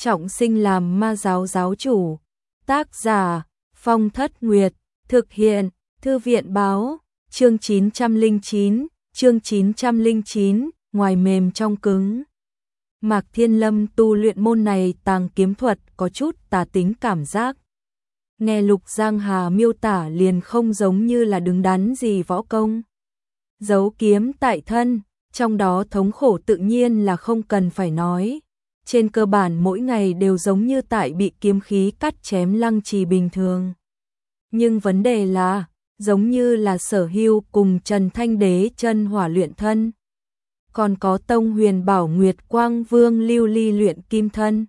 trọng sinh làm ma giáo giáo chủ. Tác giả Phong Thất Nguyệt, thực hiện Thư viện báo, chương 909, ngoài mềm trong cứng. Mạc Thiên Lâm tu luyện môn này tàng kiếm thuật có chút tà tính cảm giác. Nghe Lục Giang Hà miêu tả liền không giống như là đứng đắn gì võ công. Giấu kiếm tại thân, trong đó thống khổ tự nhiên là không cần phải nói. Trên cơ bản mỗi ngày đều giống như tại bị kiếm khí cắt chém lăng trì bình thường. Nhưng vấn đề là, giống như là Sở Hưu cùng Trần Thanh Đế chân hỏa luyện thân. Còn có Tông Huyền Bảo Nguyệt Quang Vương Lưu Ly luyện kim thân.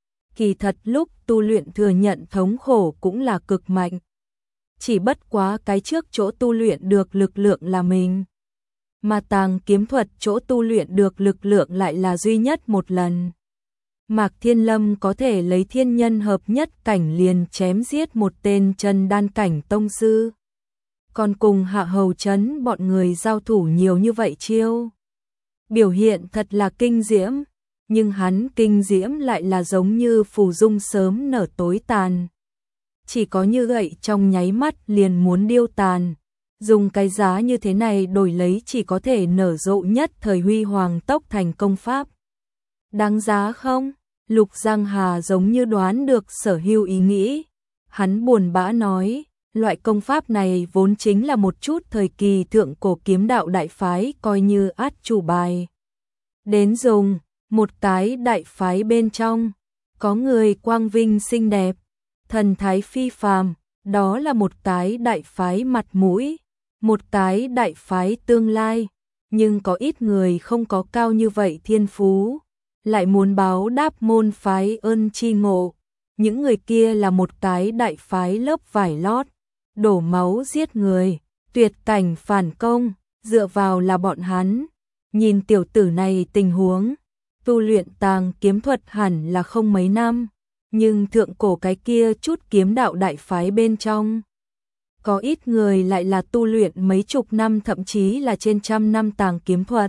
Kỳ thật lúc tu luyện thừa nhận thống khổ cũng là cực mạnh. Chỉ bất quá cái trước chỗ tu luyện được lực lượng là mình. Mà tàng kiếm thuật chỗ tu luyện được lực lượng lại là duy nhất một lần. Mạc Thiên Lâm có thể lấy thiên nhân hợp nhất cảnh liền chém giết một tên chân đan cảnh tông sư. Còn cùng Hạ Hầu Trấn bọn người giao thủ nhiều như vậy chiêu. Biểu hiện thật là kinh diễm, nhưng hắn kinh diễm lại là giống như phù dung sớm nở tối tàn. Chỉ có như vậy trong nháy mắt liền muốn điêu tàn. Dùng cái giá như thế này đổi lấy chỉ có thể nở rộ nhất thời huy hoàng tốc thành công pháp. Đáng giá không? Lục Giang Hà giống như đoán được Sở Hưu ý nghĩ. Hắn buồn bã nói, loại công pháp này vốn chính là một chút thời kỳ thượng cổ kiếm đạo đại phái coi như át chủ bài. Đến dùng, một cái đại phái bên trong, có người quang vinh xinh đẹp, thần thái phi phàm, đó là một cái đại phái mặt mũi, một cái đại phái tương lai, nhưng có ít người không có cao như vậy thiên phú, lại muốn báo đáp môn phái ơn chi ngộ. Những người kia là một cái đại phái lớp vải lót, đổ máu giết người, tuyệt cảnh phản công, dựa vào là bọn hắn. Nhìn tiểu tử này tình huống, tu luyện tàng kiếm thuật hẳn là không mấy năm, nhưng thượng cổ cái kia chút kiếm đạo đại phái bên trong. Có ít người lại là tu luyện mấy chục năm thậm chí là trên trăm năm tàng kiếm thuật.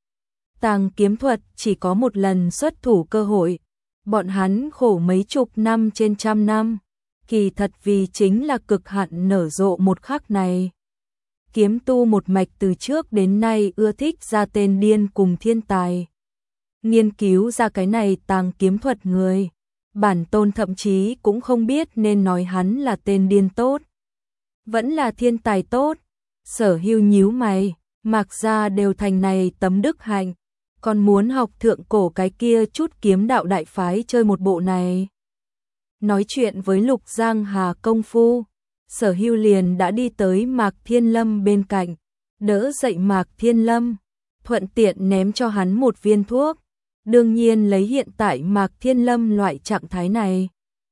Tàng kiếm thuật chỉ có một lần xuất thủ cơ hội, bọn hắn khổ mấy chục năm trên trăm năm, kỳ thật vì chính là cực hạn nở rộ một khắc này. Kiếm tu một mạch từ trước đến nay ưa thích ra tên điên cùng thiên tài. Nghiên cứu ra cái này tàng kiếm thuật người, bản tôn thậm chí cũng không biết nên nói hắn là tên điên tốt, vẫn là thiên tài tốt. Sở Hưu nhíu mày, Mạc gia đều thành này tấm đức hạnh, còn muốn học thượng cổ cái kia chút kiếm đạo đại phái chơi một bộ này. Nói chuyện với Lục Giang Hà công phu, Sở Hưu liền đã đi tới Mạc Thiên Lâm bên cạnh, đỡ dậy Mạc Thiên Lâm, thuận tiện ném cho hắn một viên thuốc. Đương nhiên lấy hiện tại Mạc Thiên Lâm loại trạng thái này,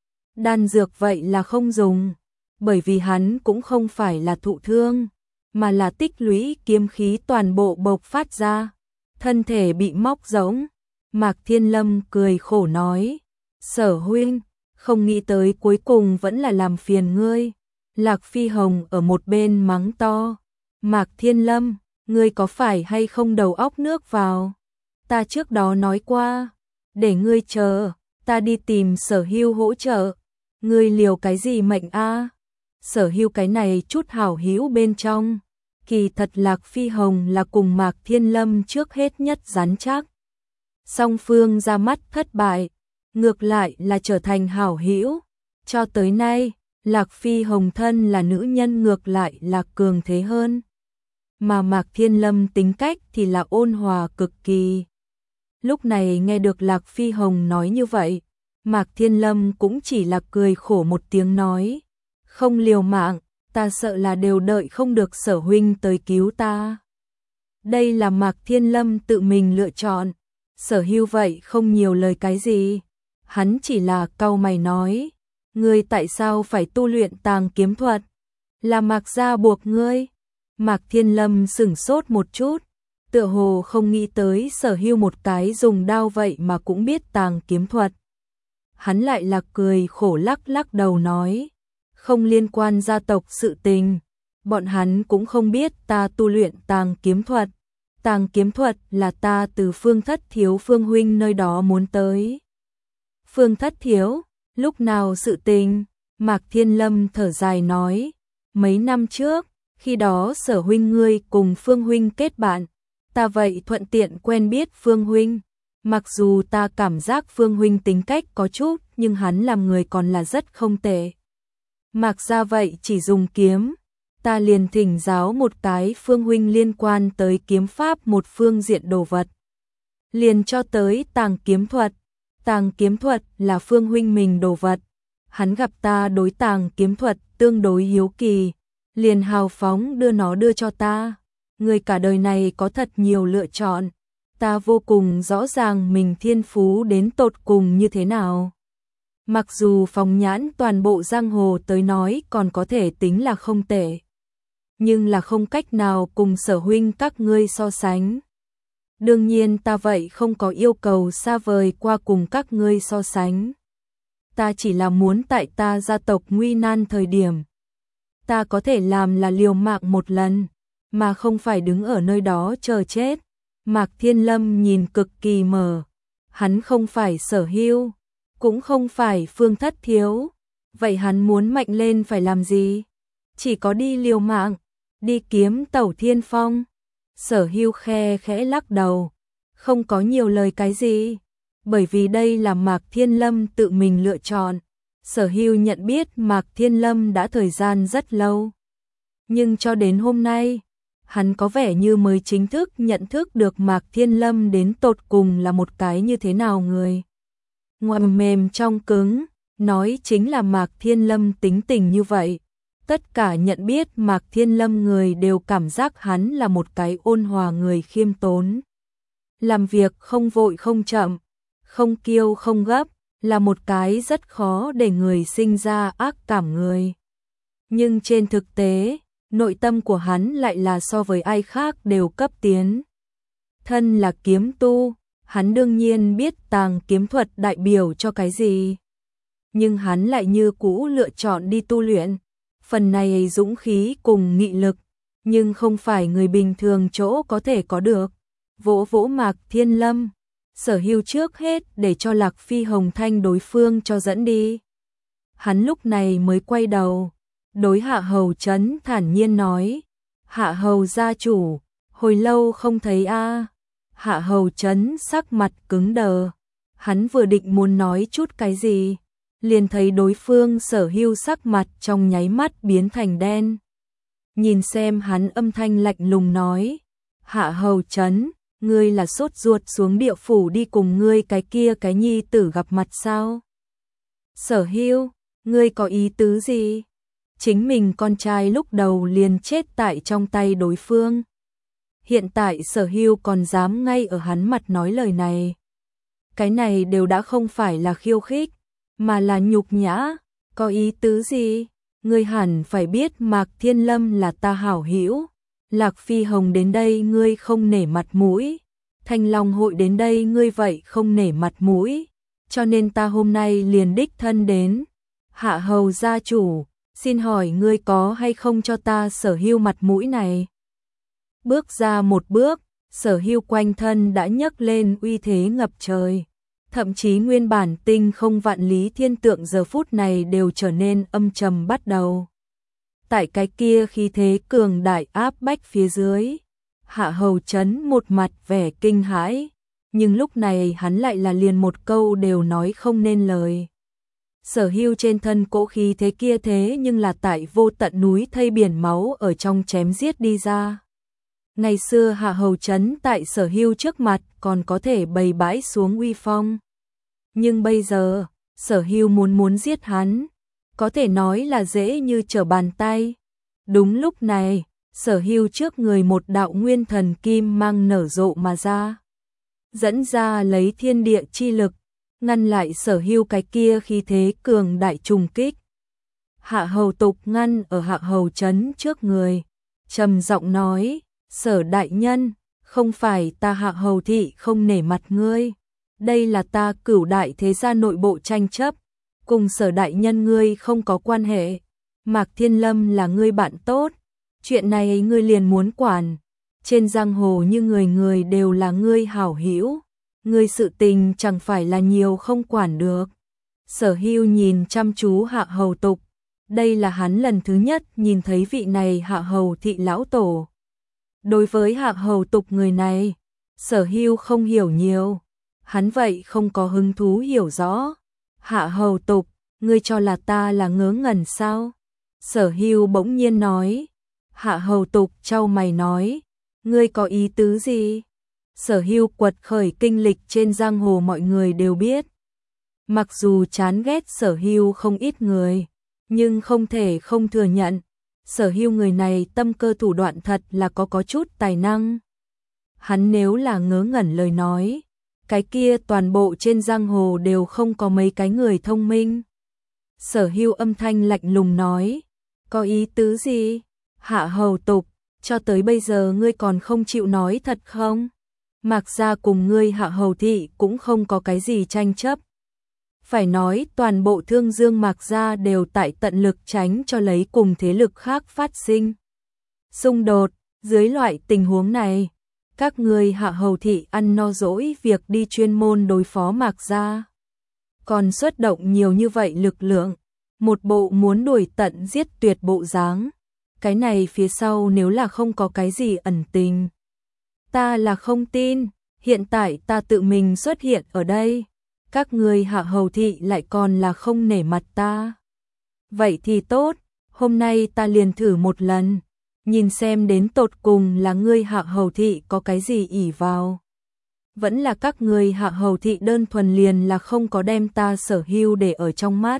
đan dược vậy là không dùng, bởi vì hắn cũng không phải là thụ thương, mà là tích lũy kiếm khí toàn bộ bộc phát ra, thân thể bị móc rỗng. Mạc Thiên Lâm cười khổ nói, Sở huynh, không nghĩ tới cuối cùng vẫn là làm phiền ngươi. Lạc Phi Hồng ở một bên mắng to, Mạc Thiên Lâm, ngươi có phải hay không đầu óc nước vào? Ta trước đó nói qua, để ngươi chờ, ta đi tìm Sở Hưu hỗ trợ. Ngươi liều cái gì mệnh a? Sở Hưu cái này chút hảo hữu bên trong, kỳ thật Lạc Phi Hồng là cùng Mạc Thiên Lâm trước hết nhất rắn chắc. Song phương ra mắt thất bại, ngược lại là trở thành hảo hữu. Cho tới nay, Lạc Phi Hồng thân là nữ nhân ngược lại là cường thế hơn. Mà Mạc Thiên Lâm tính cách thì là ôn hòa cực kỳ. Lúc này nghe được Lạc Phi Hồng nói như vậy, Mạc Thiên Lâm cũng chỉ là cười khổ một tiếng nói, không liều mạng, ta sợ là đều đợi không được Sở huynh tới cứu ta. Đây là Mạc Thiên Lâm tự mình lựa chọn, Sở Hưu vậy không nhiều lời cái gì, hắn chỉ là cau mày nói, ngươi tại sao phải tu luyện tàng kiếm thuật? Là Mạc gia buộc ngươi? Mạc Thiên Lâm sửng sốt một chút, tựa hồ không nghĩ tới Sở Hưu một cái dùng đao vậy mà cũng biết tàng kiếm thuật. Hắn lại là cười khổ lắc lắc đầu nói, không liên quan gia tộc sự tình, bọn hắn cũng không biết ta tu luyện tàng kiếm thuật. Tàng kiếm thuật là ta từ Phương Thất thiếu Phương huynh nơi đó muốn tới. Phương Thất Thiếu, lúc nào sự tình? Mạc Thiên Lâm thở dài nói, mấy năm trước, khi đó Sở huynh ngươi cùng Phương huynh kết bạn, ta vậy thuận tiện quen biết Phương huynh. Mặc dù ta cảm giác Phương huynh tính cách có chút, nhưng hắn làm người còn là rất không tệ. Mạc gia vậy chỉ dùng kiếm, ta liền thỉnh giáo một cái Phương huynh liên quan tới kiếm pháp một phương diện đồ vật. Liền cho tới tàng kiếm thuật. Tàng kiếm thuật là Phương huynh mình đồ vật. Hắn gặp ta đối tàng kiếm thuật tương đối hiếu kỳ, liền hào phóng đưa cho ta. Người cả đời này có thật nhiều lựa chọn, ta vô cùng rõ ràng mình thiên phú đến tột cùng như thế nào. Mặc dù phóng nhãn toàn bộ giang hồ tới nói còn có thể tính là không tệ, nhưng là không cách nào cùng Sở huynh các ngươi so sánh. Đương nhiên ta vậy không có yêu cầu xa vời qua cùng các ngươi so sánh. Ta chỉ là muốn tại ta gia tộc nguy nan thời điểm, ta có thể làm là liều mạng một lần, mà không phải đứng ở nơi đó chờ chết. Mạc Thiên Lâm nhìn cực kỳ mờ, hắn không phải Sở Hưu, cũng không phải Phương Thất Thiếu, vậy hắn muốn mạnh lên phải làm gì? Chỉ có đi liều mạng, đi kiếm tẩu thiên phong. Sở Hưu khe khẽ lắc đầu, không có nhiều lời cái gì, bởi vì đây là Mạc Thiên Lâm tự mình lựa chọn. Sở Hưu nhận biết Mạc Thiên Lâm đã thời gian rất lâu, nhưng cho đến hôm nay, hắn có vẻ như mới chính thức nhận thức được Mạc Thiên Lâm đến tột cùng là một cái như thế nào người. Ngoài mềm trong cứng, nói chính là Mạc Thiên Lâm tính tình như vậy. Tất cả nhận biết Mạc Thiên Lâm người đều cảm giác hắn là một cái ôn hòa người khiêm tốn. Làm việc không vội không chậm, không kiêu không gấp, là một cái rất khó để người sinh ra ác cảm người. Nhưng trên thực tế, nội tâm của hắn lại là so với ai khác đều cấp tiến. Thân là kiếm tu, hắn đương nhiên biết tàng kiếm thuật đại biểu cho cái gì. Nhưng hắn lại như cũ lựa chọn đi tu luyện. Phần này dũng khí cùng nghị lực, nhưng không phải người bình thường chỗ có thể có được. Vỗ vỗ Mạc Thiên Lâm, Sở Hưu trước hết để cho Lạc Phi Hồng Thanh đối phương cho dẫn đi. Hắn lúc này mới quay đầu, đối Hạ Hầu Chấn thản nhiên nói, Hạ Hầu gia chủ, hồi lâu không thấy a. Hạ Hầu Chấn sắc mặt cứng đờ, hắn vừa định muốn nói chút cái gì, liền thấy đối phương Sở Hưu sắc mặt trong nháy mắt biến thành đen. Nhìn xem hắn âm thanh lạnh lùng nói, Hạ Hầu Chấn, ngươi là sốt ruột xuống địa phủ đi cùng ngươi cái kia cái nhi tử gặp mặt sao? Sở Hưu, ngươi có ý tứ gì? Chính mình con trai lúc đầu liền chết tại trong tay đối phương. Hiện tại Sở Hưu còn dám ngay ở hắn mặt nói lời này. Cái này đều đã không phải là khiêu khích, mà là nhục nhã. Có ý tứ gì? Ngươi hẳn phải biết Mạc Thiên Lâm là ta hảo hữu. Lạc Phi Hồng đến đây ngươi không nể mặt mũi. Thanh Long hội đến đây ngươi vậy không nể mặt mũi. Cho nên ta hôm nay liền đích thân đến. Hạ Hầu gia chủ, xin hỏi ngươi có hay không cho ta Sở Hưu mặt mũi này? Bước ra một bước, Sở Hưu quanh thân đã nhấc lên uy thế ngập trời. Thậm chí nguyên bản tinh không vạn lý thiên tượng giờ phút này đều trở nên âm trầm bắt đầu. Tại cái kia khí thế cường đại áp bách phía dưới, Hạ Hầu Chấn một mặt vẻ kinh hãi, nhưng lúc này hắn lại là liền một câu đều nói không nên lời. Sở Hưu trên thân cỗ khí thế kia thế nhưng là tại vô tận núi thây biển máu ở trong chém giết đi ra. Ngày xưa Hạ Hầu Chấn tại Sở Hưu trước mặt còn có thể bày bãi xuống uy phong. Nhưng bây giờ, Sở Hưu muốn giết hắn, có thể nói là dễ như trở bàn tay. Đúng lúc này, Sở Hưu trước người một đạo nguyên thần kim mang nở rộ mà ra. Dẫn ra lấy thiên địa chi lực, ngăn lại Sở Hưu cái kia khi thế cường đại trùng kích. Hạ Hầu Tục ngăn ở Hạ Hầu Chấn trước người, trầm giọng nói, Sở đại nhân, không phải ta Hạ Hầu thị không nể mặt ngươi. Đây là ta Cửu đại thế gia nội bộ tranh chấp, cùng Sở đại nhân ngươi không có quan hệ. Mạc Thiên Lâm là ngươi bạn tốt, chuyện này ngươi liền muốn quản. Trên giang hồ như người người đều là ngươi hảo hữu, ngươi sự tình chẳng phải là nhiều không quản được. Sở Hưu nhìn chăm chú Hạ Hầu Tục, đây là hắn lần thứ nhất nhìn thấy vị này Hạ Hầu thị lão tổ. Đối với Hạ Hầu Tục người này, Sở Hưu không hiểu nhiều, hắn vậy không có hứng thú hiểu rõ. Hạ Hầu Tục, ngươi cho là ta là ngớ ngẩn sao? Sở Hưu bỗng nhiên nói. Hạ Hầu Tục chau mày nói, ngươi có ý tứ gì? Sở Hưu quật khởi kinh lịch trên giang hồ mọi người đều biết. Mặc dù chán ghét Sở Hưu không ít người, nhưng không thể không thừa nhận, Sở Hưu người này tâm cơ thủ đoạn thật là có chút tài năng. Hắn nếu là ngớ ngẩn lời nói, cái kia toàn bộ trên giang hồ đều không có mấy cái người thông minh. Sở Hưu âm thanh lạnh lùng nói, có ý tứ gì? Hạ Hầu Tục, cho tới bây giờ ngươi còn không chịu nói thật không? Mạc gia cùng ngươi Hạ Hầu thị cũng không có cái gì tranh chấp. Phải nói toàn bộ Thương Dương Mạc gia đều tại tận lực tránh cho lấy cùng thế lực khác phát sinh xung đột. Dưới loại tình huống này, các ngươi Hạ Hầu thị ăn no dỗi việc đi chuyên môn đối phó Mạc gia, còn xuất động nhiều như vậy lực lượng, một bộ muốn đuổi tận giết tuyệt bộ dáng. Cái này phía sau nếu là không có cái gì ẩn tình, ta là không tin. Hiện tại ta tự mình xuất hiện ở đây, các ngươi Hạ Hầu thị lại còn là không nể mặt ta. Vậy thì tốt, hôm nay ta liền thử một lần, nhìn xem đến tột cùng là ngươi Hạ Hầu thị có cái gì ỷ vào, vẫn là các ngươi Hạ Hầu thị đơn thuần liền là không có đem ta Sở Hưu để ở trong mắt.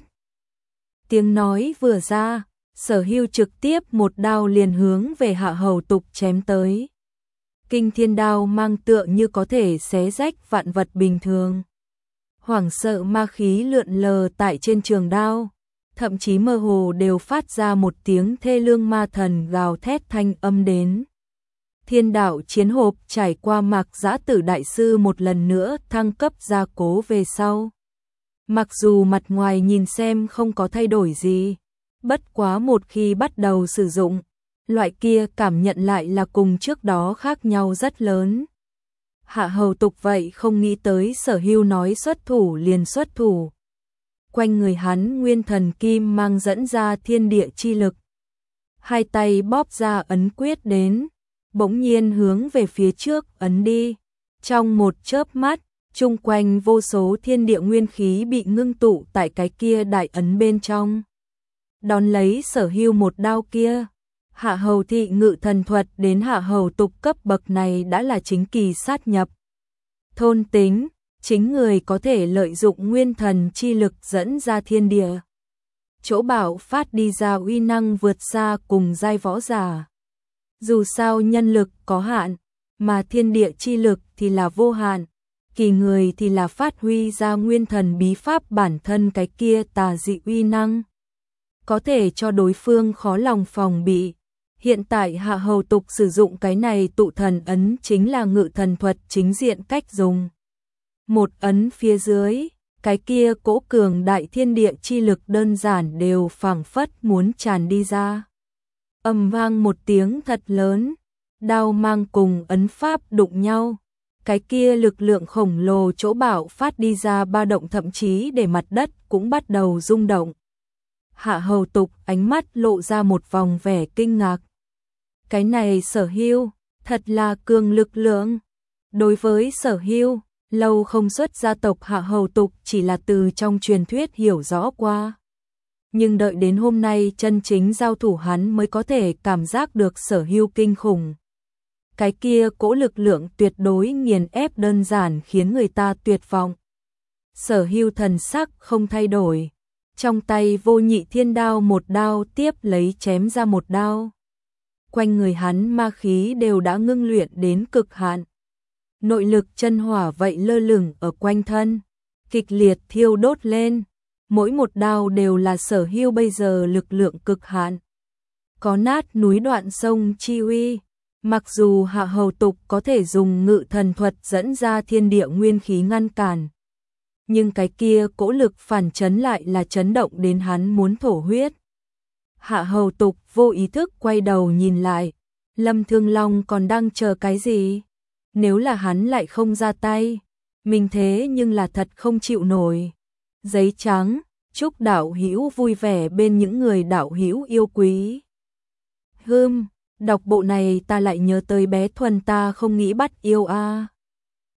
Tiếng nói vừa ra, Sở Hưu trực tiếp một đao liền hướng về Hạ Hầu Tục chém tới. Kinh thiên đao mang tựa như có thể xé rách vạn vật bình thường. Hoảng sợ ma khí lượn lờ tại trên trường đao, thậm chí mơ hồ đều phát ra một tiếng thê lương ma thần gào thét thanh âm đến. Thiên đạo chiến hộp trải qua Mạc Giã Tử đại sư một lần nữa thăng cấp gia cố về sau. Mặc dù mặt ngoài nhìn xem không có thay đổi gì, bất quá một khi bắt đầu sử dụng, loại kia cảm nhận lại là cùng trước đó khác nhau rất lớn. Hạ Hầu Tục vậy không nghĩ tới Sở Hưu nói xuất thủ liền xuất thủ. Quanh người hắn nguyên thần kim mang dẫn ra thiên địa chi lực. Hai tay bóp ra ấn quyết đến, bỗng nhiên hướng về phía trước ấn đi. Trong một chớp mắt, chung quanh vô số thiên địa nguyên khí bị ngưng tụ tại cái kia đại ấn bên trong. Đón lấy Sở Hưu một đao kia, Hạ Hầu thị ngự thần thuật đến Hạ Hầu Tục cấp bậc này đã là chính kỳ sát nhập. Thôn tính, chính người có thể lợi dụng nguyên thần chi lực dẫn ra thiên địa. Chỗ bảo phát đi ra uy năng vượt xa cùng giai võ giả. Dù sao nhân lực có hạn, mà thiên địa chi lực thì là vô hạn. Kỳ người thì là phát huy ra nguyên thần bí pháp bản thân cái kia tà dị uy năng, có thể cho đối phương khó lòng phòng bị. Hiện tại Hạ Hầu Tục sử dụng cái này tụ thần ấn chính là ngự thần thuật chính diện cách dùng. Một ấn phía dưới, cái kia cỗ cường đại thiên địa chi lực đơn giản đều phảng phất muốn tràn đi ra. Ầm vang một tiếng thật lớn, đao mang cùng ấn pháp đụng nhau. Cái kia lực lượng khổng lồ chỗ bạo phát đi ra ba động, thậm chí để mặt đất cũng bắt đầu rung động. Hạ Hầu Tục ánh mắt lộ ra một vòng vẻ kinh ngạc. Cái này Sở Hưu, thật là cường lực lượng. Đối với Sở Hưu, lâu không xuất gia tộc Hạ Hầu Tục chỉ là từ trong truyền thuyết hiểu rõ qua. Nhưng đợi đến hôm nay chân chính giao thủ hắn mới có thể cảm giác được Sở Hưu kinh khủng. Cái kia cỗ lực lượng tuyệt đối nghiền ép đơn giản khiến người ta tuyệt vọng. Sở Hưu thần sắc không thay đổi, trong tay vô nhị thiên đao một đao tiếp lấy chém ra một đao. Quanh người hắn ma khí đều đã ngưng luyện đến cực hạn. Nội lực chân hỏa vậy lơ lửng ở quanh thân, kịch liệt thiêu đốt lên. Mỗi một đao đều là Sở Hưu bây giờ lực lượng cực hạn. Có nát núi đoạn sông chi uy. Mặc dù Hạ Hầu Tục có thể dùng ngự thần thuật dẫn ra thiên địa nguyên khí ngăn cản, nhưng cái kia cỗ lực phản chấn lại là chấn động đến hắn muốn thổ huyết. Hạ Hầu Tục vô ý thức quay đầu nhìn lại, Lâm Thương Long còn đang chờ cái gì? Nếu là hắn lại không ra tay, mình thế nhưng là thật không chịu nổi. giấy trắng, chúc đạo hữu vui vẻ bên những người đạo hữu yêu quý. Đọc bộ này ta lại nhớ tới bé Thuần ta không nghĩ bắt yêu a.